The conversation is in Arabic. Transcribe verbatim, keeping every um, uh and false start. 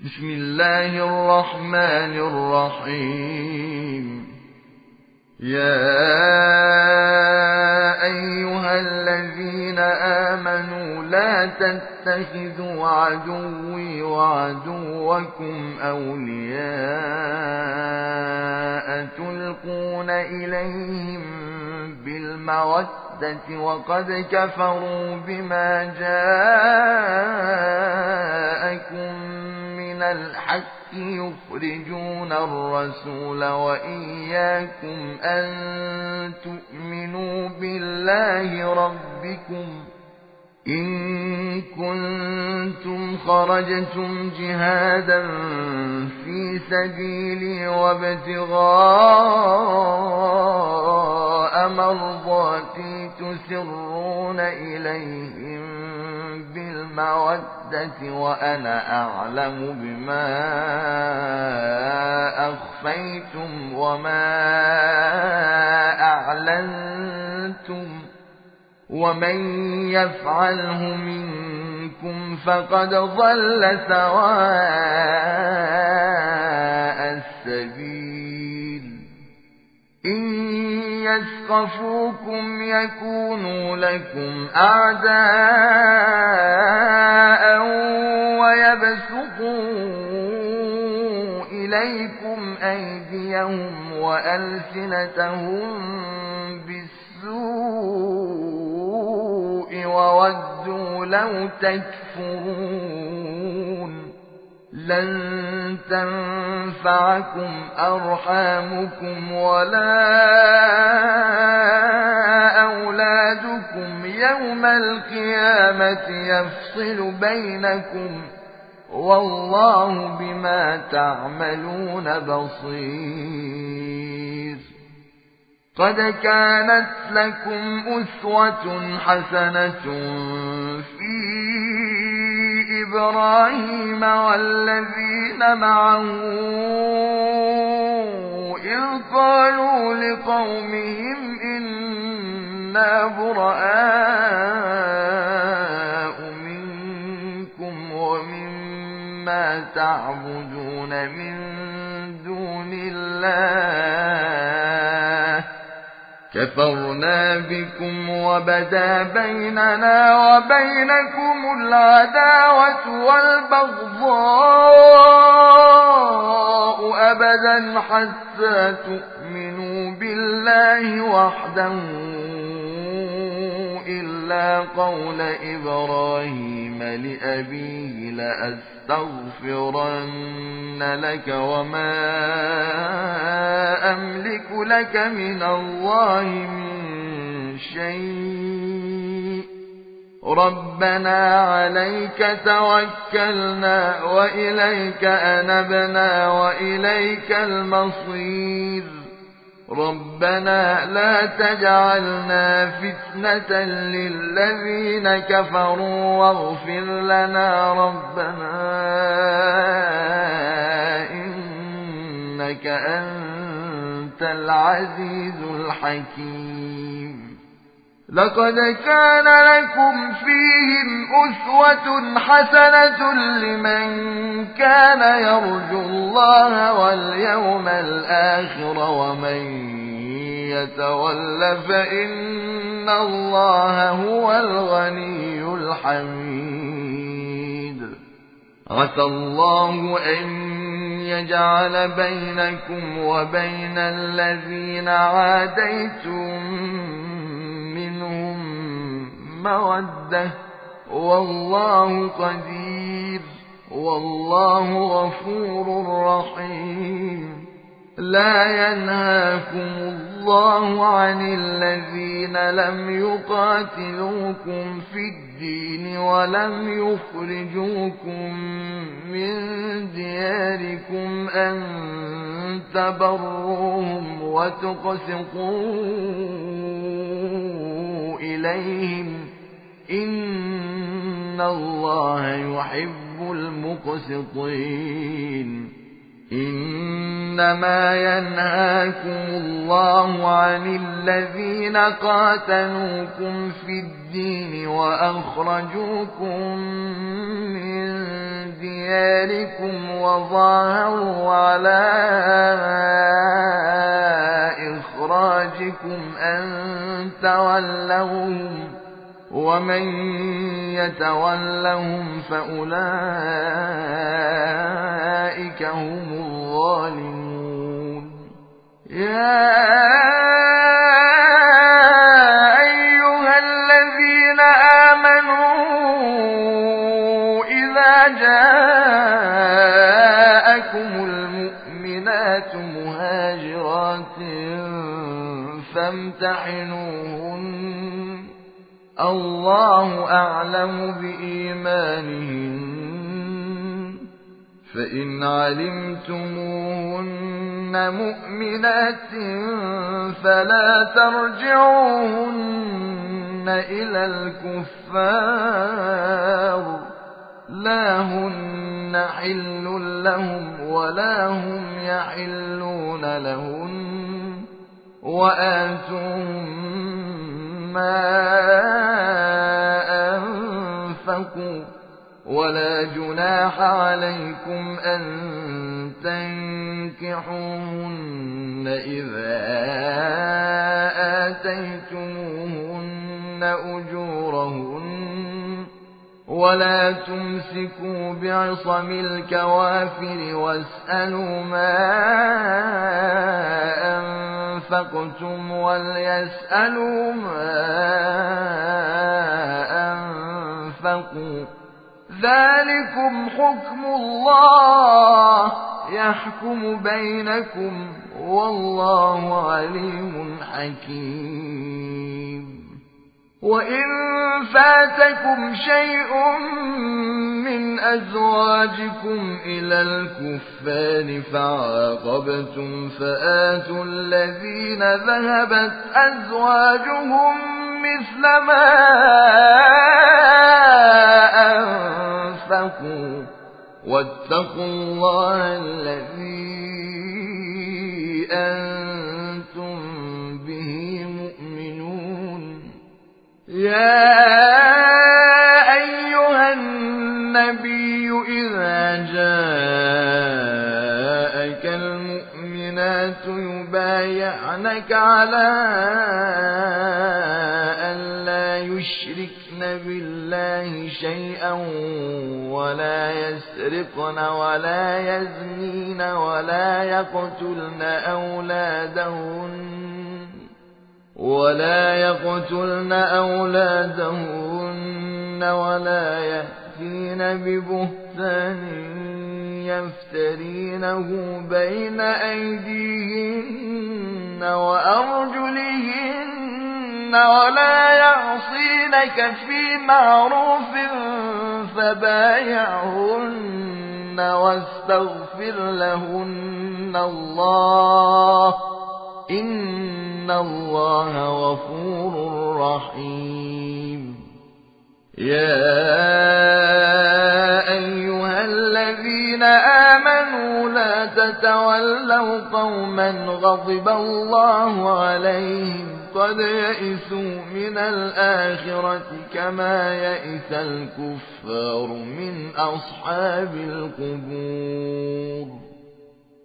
بسم الله الرحمن الرحيم. يا أيها الذين آمنوا لا تتخذوا عدوي وعدوكم أولياء تلقون إليهم بالمودة وقد كفروا بما جاءكم من الحق يخرجون الرسول وإياكم أن تؤمنوا بالله ربكم إن كنتم خرجتم جهادا في سبيلي وابتغاء مرضاتي تسرون إليهم بالمودة وأنا أعلم بما أخفيتم وما أعلنتم ومن يفعله منكم فقد ضل سواء السبيل. إن يثقفوكم يكونوا لكم أعداء ويبسطوا إليكم أيديهم وألسنتهم بالسوء وودوا لو تكفرون. لن تنفعكم أرحامكم ولا أولادكم يوم القيامة يفصل بينكم والله بما تعملون بصير. قد كانت لكم أسوة حسنة في إبراهيم والذين معه إذ قالوا لقومهم إنا براء منكم ومما تعبدون من دون الله كفرنا بكم وبدا بيننا وبينكم العداوة والبغضاء أبدا حتى تؤمنوا بالله وحده إلا قول إبراهيم لأبيه لأستغفرن لك وما أملك لك من الله من شيء ربنا عليك توكلنا وإليك أنبنا وإليك المصير. ربنا لا تجعلنا فتنة للذين كفروا واغفر لنا ربنا إنك أنت العزيز الحكيم. لقد كان لكم فيهم أسوة حسنة لمن كان يرجو الله واليوم الآخر ومن يتول فإن الله هو الغني الحميد. عسى الله أن يجعل بينكم وبين الذين عاديتم منهم مودة والله قدير والله غفور رحيم. لا ينهاكم الله عن الذين لم يقاتلوكم في الدين ولم يخرجوكم من دياركم أن تبروهم وتقسطوا إليهم إن الله يحب المقسطين. إنما ينهاكم الله عن الذين قاتلوكم في الدين وأخرجوكم من دياركم وظاهروا على إخراجكم أن تولوهم ومن يتولهم فأولئك هم الظالمون يا أيها الذين آمنوا إذا جاءكم المؤمنات مهاجرات فامتحنوهن الله أعلم بإيمانهن فإن علمتموهن مؤمنات فلا ترجعوهن إلى الكفار لا هن حل لهم ولا هم يحلون لهن وآتوهم ما أنفقوا ولا جناح عليكم أن تنكحوهن إذا آتيتموهن أجورهن ولا تمسكوا بعصم الكوافر واسألوا ما أنفقتم وليسألوا ما أنفقوا ذلكم حكم الله يحكم بينكم والله عليم حكيم وإن فاتكم شيء من أزواجكم إلى الكفار فعاقبتم فآتوا الذين ذهبت أزواجهم مثل ما أنفقوا واتقوا الله الذي أنتم به مؤمنون يا أيها النبي إذا جاءك المؤمنات يبايعنك على أن لا يشركن بالله شيئا ولا يسرقن ولا يزنين ولا يقتلن أولادهن ولا يقتلن أولادهن ولا يأتين ببهتان يفترينه بين أيديهن وأرجلهن ولا يعصينك في معروف فبايعهن واستغفر لهن الله إن الله غفور رحيم يا أيها الذين آمنوا لا تتولوا قوما غضب الله عليهم قد يئسوا من الآخرة كما يئس الكفار من أصحاب القبور